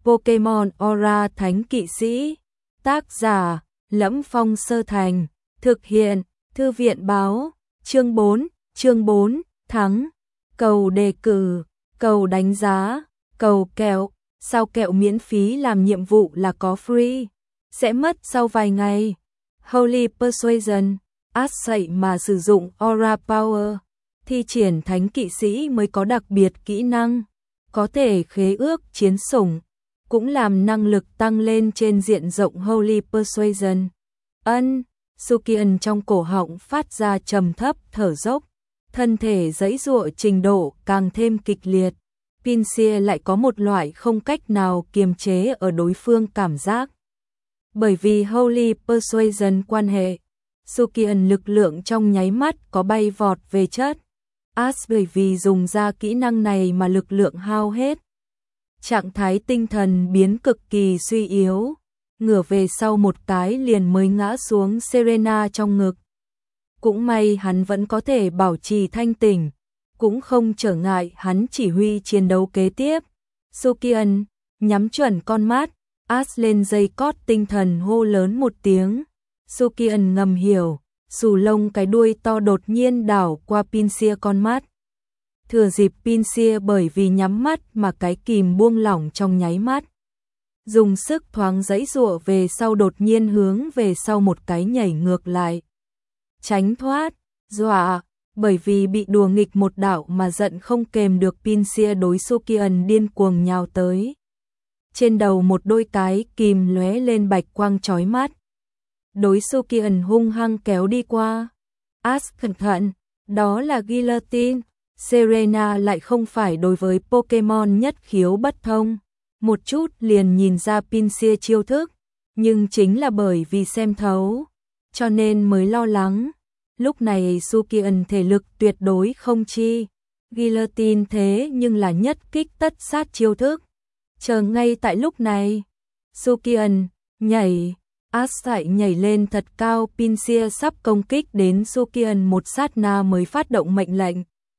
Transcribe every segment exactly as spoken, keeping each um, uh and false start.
Pokemon Aura Thánh Kỵ Sĩ. Tác giả: Lẫm Phong Sơ Thành. Thực hiện: Thư viện báo. Chương bốn. Chương bốn. Thắng. Cầu đề cử, cầu đánh giá, cầu kẹo. Sao kẹo miễn phí làm nhiệm vụ là có free, sẽ mất sau vài ngày. Holy Persuasion. Át sậy mà sử dụng Aura Power. Thi triển thánh kỵ sĩ mới có đặc biệt kỹ năng, có thể khế ước chiến sủng, cũng làm năng lực tăng lên trên diện rộng. Holy Persuasion. Ân, Sukian trong cổ họng phát ra trầm thấp thở dốc, thân thể giãy giụa trình độ càng thêm kịch liệt. Pinsir lại có một loại không cách nào kiềm chế ở đối phương cảm giác. Bởi vì Holy Persuasion quan hệ, Sukian lực lượng trong nháy mắt có bay vọt về chất. As bởi vì dùng ra kỹ năng này mà lực lượng hao hết. Trạng thái tinh thần biến cực kỳ suy yếu, ngửa về sau một cái liền mới ngã xuống Serena trong ngực. Cũng may hắn vẫn có thể bảo trì thanh tỉnh, cũng không trở ngại hắn chỉ huy chiến đấu kế tiếp. Sukian nhắm chuẩn con mắt, As lên dây cót tinh thần hô lớn một tiếng. Sukian ngầm hiểu, xù lông cái đuôi to đột nhiên đảo qua Pinsir con mắt. Thừa dịp Pinsir bởi vì nhắm mắt mà cái kìm buông lỏng trong nháy mắt, dùng sức thoáng giãy giụa về sau, đột nhiên hướng về sau một cái nhảy ngược lại, tránh thoát. Dọa, bởi vì bị đùa nghịch một đạo mà giận không kềm được, Pinsir đối Sukian điên cuồng nhào tới. Trên đầu một đôi cái kìm lóe lên bạch quang chói mắt, đối Sukian hung hăng kéo đi qua. As cẩn thận, đó là guillotine. Serena lại không phải đối với Pokemon nhất khiếu bất thông, một chút liền nhìn ra Pinsir chiêu thức, nhưng chính là bởi vì xem thấu, cho nên mới lo lắng. Lúc này Sukian thể lực tuyệt đối không chi, guillotine thế nhưng là nhất kích tất sát chiêu thức. Chờ ngay tại lúc này, Sukian nhảy, As lại nhảy lên thật cao. Pinsir sắp công kích đến Sukian một sát na mới phát động mệnh lệnh.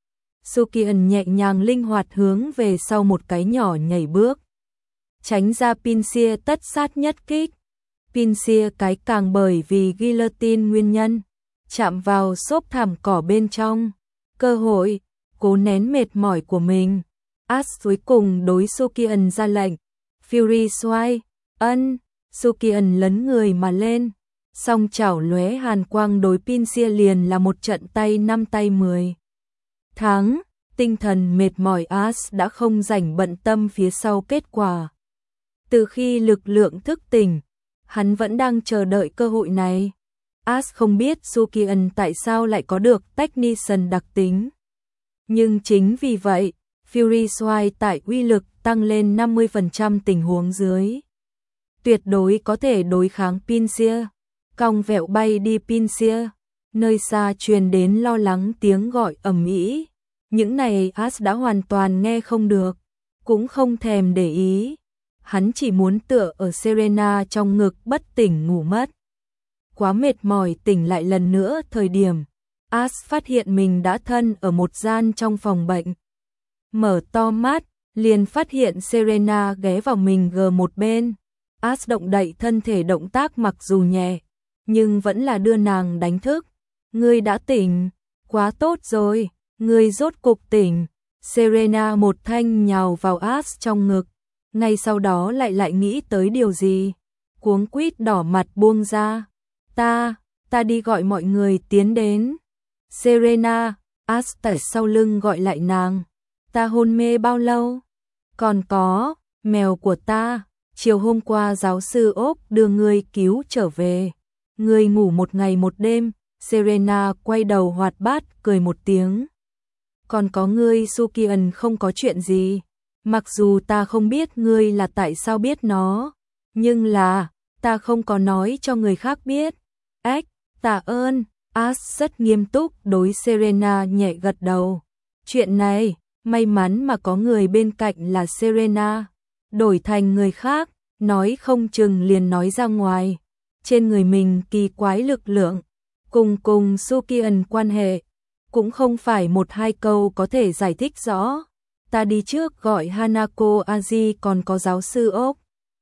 Sukian nhẹ nhàng linh hoạt hướng về sau một cái nhỏ nhảy bước, tránh ra Pinsir tất sát nhất kích. Pinsir cái càng bởi vì guillotine nguyên nhân, chạm vào xốp thảm cỏ bên trong, cơ hội, cố nén mệt mỏi của mình. As cuối cùng đối Sukian ra lệnh, Fury Sway. Ân, Sukian lấn người mà lên, song chảo lóe hàn quang đối Pinsir liền là một trận tay năm tay mười. Thắng, tinh thần mệt mỏi As đã không rảnh bận tâm phía sau kết quả. Từ khi lực lượng thức tỉnh, hắn vẫn đang chờ đợi cơ hội này. As không biết Sukian tại sao lại có được Technician đặc tính, nhưng chính vì vậy, Fury Sway tại uy lực tăng lên năm mươi phần trăm tình huống dưới, tuyệt đối có thể đối kháng Pinsir. Cong vẹo bay đi Pinsir, nơi xa truyền đến lo lắng tiếng gọi ầm ĩ. Những này As đã hoàn toàn nghe không được, cũng không thèm để ý. Hắn chỉ muốn tựa ở Serena trong ngực bất tỉnh ngủ mất. Quá mệt mỏi tỉnh lại lần nữa thời điểm, As phát hiện mình đã thân ở một gian trong phòng bệnh. Mở to mắt, liền phát hiện Serena ghé vào mình gờ một bên. As động đậy thân thể, động tác mặc dù nhẹ, nhưng vẫn là đưa nàng đánh thức. Ngươi đã tỉnh, quá tốt rồi, ngươi rốt cục tỉnh. Serena một thanh nhào vào As trong ngực, ngay sau đó lại lại nghĩ tới điều gì, cuống quýt đỏ mặt buông ra. Ta, ta đi gọi mọi người tiến đến. Serena, As tại sau lưng gọi lại nàng. Ta hôn mê bao lâu? Còn có, mèo của ta, chiều hôm qua giáo sư ốc đưa ngươi cứu trở về. Ngươi ngủ một ngày một đêm. Serena quay đầu hoạt bát cười một tiếng. Còn có ngươi Sukian không có chuyện gì. Mặc dù ta không biết ngươi là tại sao biết nó, nhưng là, ta không có nói cho người khác biết. Ếch, tạ ơn. As rất nghiêm túc đối Serena nhẹ gật đầu. Chuyện này, may mắn mà có người bên cạnh là Serena. Đổi thành người khác, nói không chừng liền nói ra ngoài. Trên người mình kỳ quái lực lượng, cùng cùng Sukian quan hệ, cũng không phải một hai câu có thể giải thích rõ. ta đi trước gọi Hanako Aji còn có giáo sư ốc.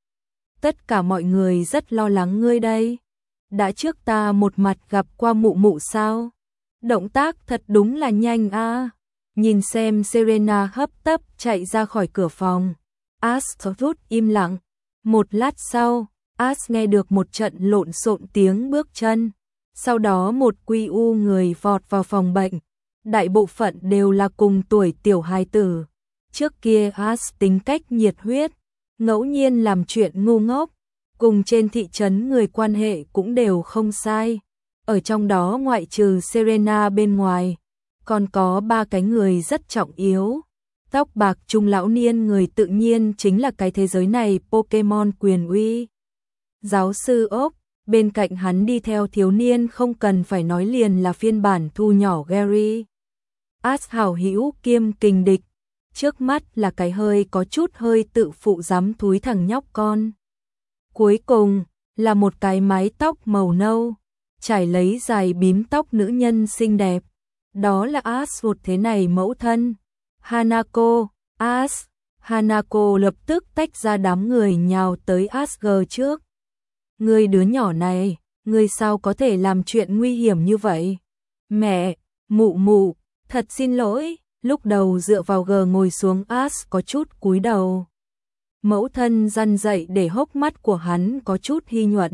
Tất cả mọi người rất lo lắng ngươi đây. Đã trước ta một mặt gặp qua mụ mụ sao? Động tác thật đúng là nhanh a. À. Nhìn xem Serena hấp tấp chạy ra khỏi cửa phòng. Ash rút im lặng. Một lát sau, Ash nghe được một trận lộn xộn tiếng bước chân. Sau đó một quy u người vọt vào phòng bệnh. Đại bộ phận đều là cùng tuổi tiểu hài tử. Trước kia Ash tính cách nhiệt huyết, ngẫu nhiên làm chuyện ngu ngốc. Cùng trên thị trấn người quan hệ cũng đều không sai. Ở trong đó ngoại trừ Serena bên ngoài, còn có ba cái người rất trọng yếu. Tóc bạc trung lão niên người tự nhiên chính là cái thế giới này Pokemon quyền uy. Giáo sư ốc, bên cạnh hắn đi theo thiếu niên không cần phải nói liền là phiên bản thu nhỏ Gary. Ash hảo hữu kiêm kình địch, trước mắt là cái hơi có chút hơi tự phụ dám thúi thằng nhóc con. Cuối cùng là một cái mái tóc màu nâu, trải lấy dài bím tóc nữ nhân xinh đẹp. Đó là Ash một thế này mẫu thân. Hanako, Ash. Hanako lập tức tách ra đám người nhào tới Ash trước. Ngươi đứa nhỏ này, ngươi sao có thể làm chuyện nguy hiểm như vậy? Mẹ, mụ mụ, thật xin lỗi. Lúc đầu dựa vào gờ ngồi xuống Ash có chút cúi đầu. Mẫu thân răn dậy để hốc mắt của hắn có chút hy nhuận.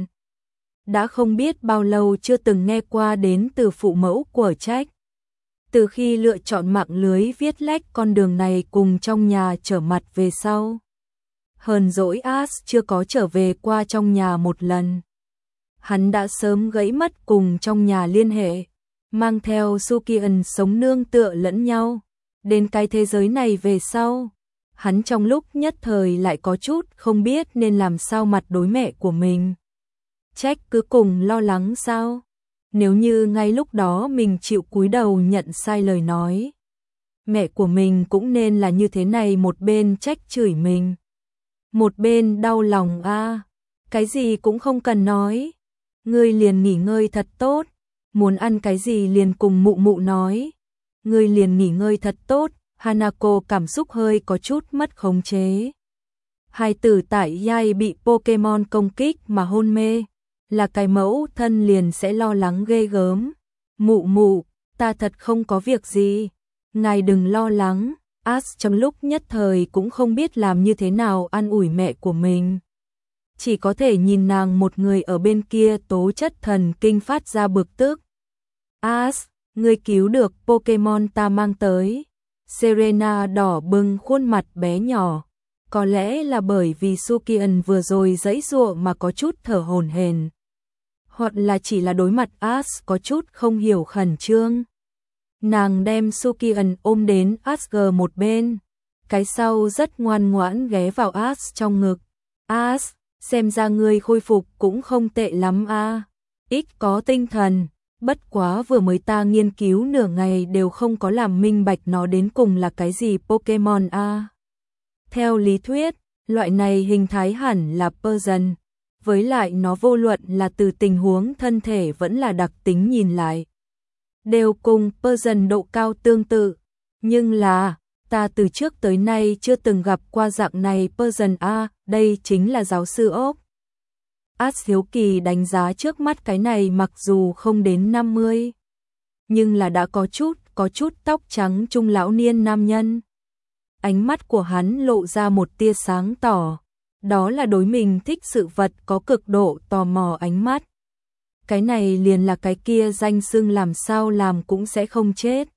Đã không biết bao lâu chưa từng nghe qua đến từ phụ mẫu của Trách. Từ khi lựa chọn mạng lưới viết lách con đường này cùng trong nhà trở mặt về sau. Hờn dỗi Ash chưa có trở về qua trong nhà một lần. Hắn đã sớm gãy mất cùng trong nhà liên hệ, mang theo Sukian sống nương tựa lẫn nhau. Đến cái thế giới này về sau, hắn trong lúc nhất thời lại có chút không biết nên làm sao mặt đối mẹ của mình. Trách cứ cùng lo lắng sao? Nếu như ngay lúc đó mình chịu cúi đầu nhận sai lời nói, mẹ của mình cũng nên là như thế này, một bên trách chửi mình, một bên đau lòng a. À, cái gì cũng không cần nói, ngươi liền nghỉ ngơi thật tốt, muốn ăn cái gì liền cùng mụ mụ nói, ngươi liền nghỉ ngơi thật tốt. Hanako cảm xúc hơi có chút mất khống chế. Hai tử tại Yai bị Pokemon công kích mà hôn mê, là cái mẫu thân liền sẽ lo lắng ghê gớm. Mụ mụ, ta thật không có việc gì, ngài đừng lo lắng. Ash trong lúc nhất thời cũng không biết làm như thế nào an ủi mẹ của mình. Chỉ có thể nhìn nàng một người ở bên kia tố chất thần kinh phát ra bực tức. Ash, ngươi cứu được Pokemon ta mang tới. Serena đỏ bừng khuôn mặt bé nhỏ. Có lẽ là bởi vì Sukian vừa rồi giãy giụa mà có chút thở hổn hển, hoặc là chỉ là đối mặt Ash có chút không hiểu khẩn trương. Nàng đem Sukian ôm đến Ash một bên, cái sau rất ngoan ngoãn ghé vào Ash trong ngực. Ash, xem ra ngươi khôi phục cũng không tệ lắm a, à. Ít có tinh thần, bất quá vừa mới ta nghiên cứu nửa ngày đều không có làm minh bạch nó đến cùng là cái gì Pokemon a. À. Theo lý thuyết, loại này hình thái hẳn là Persian, với lại nó vô luận là từ tình huống thân thể vẫn là đặc tính nhìn lại, đều cùng Persian độ cao tương tự, nhưng là, ta từ trước tới nay chưa từng gặp qua dạng này Persian a, đây chính là giáo sư ốc. Ash hiếu kỳ đánh giá trước mắt cái này mặc dù không đến năm mươi, nhưng là đã có chút, có chút tóc trắng trung lão niên nam nhân. Ánh mắt của hắn lộ ra một tia sáng tỏ, đó là đối mình thích sự vật có cực độ tò mò ánh mắt. Cái này liền là cái kia danh xưng làm sao làm cũng sẽ không chết.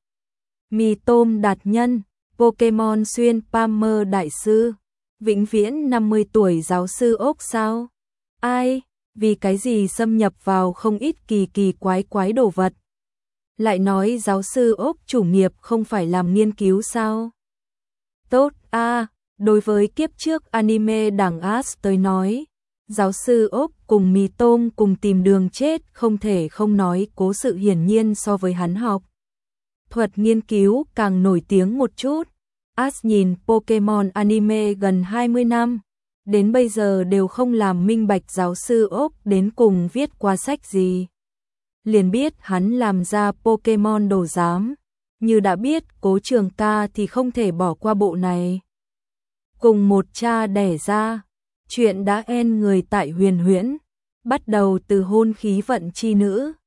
Mì tôm đạt nhân, Pokemon xuyên Palmer đại sư, vĩnh viễn năm mươi tuổi giáo sư ốc sao? Ai, vì cái gì xâm nhập vào không ít kỳ kỳ quái quái đồ vật? Lại nói giáo sư ốc chủ nghiệp không phải làm nghiên cứu sao? Tốt a, à, đối với kiếp trước anime đảng Ash tới nói, giáo sư ốc cùng mì tôm cùng tìm đường chết không thể không nói cố sự hiển nhiên so với hắn học thuật nghiên cứu càng nổi tiếng một chút. Ash nhìn Pokemon anime gần hai mươi năm, đến bây giờ đều không làm minh bạch giáo sư ốc đến cùng viết qua sách gì. Liền biết hắn làm ra Pokemon đồ giám, như đã biết Cố Trường Ca thì không thể bỏ qua bộ này. Cùng một cha đẻ ra, chuyện đã en người tại Huyền Huyễn, bắt đầu từ hôn khí vận chi nữ,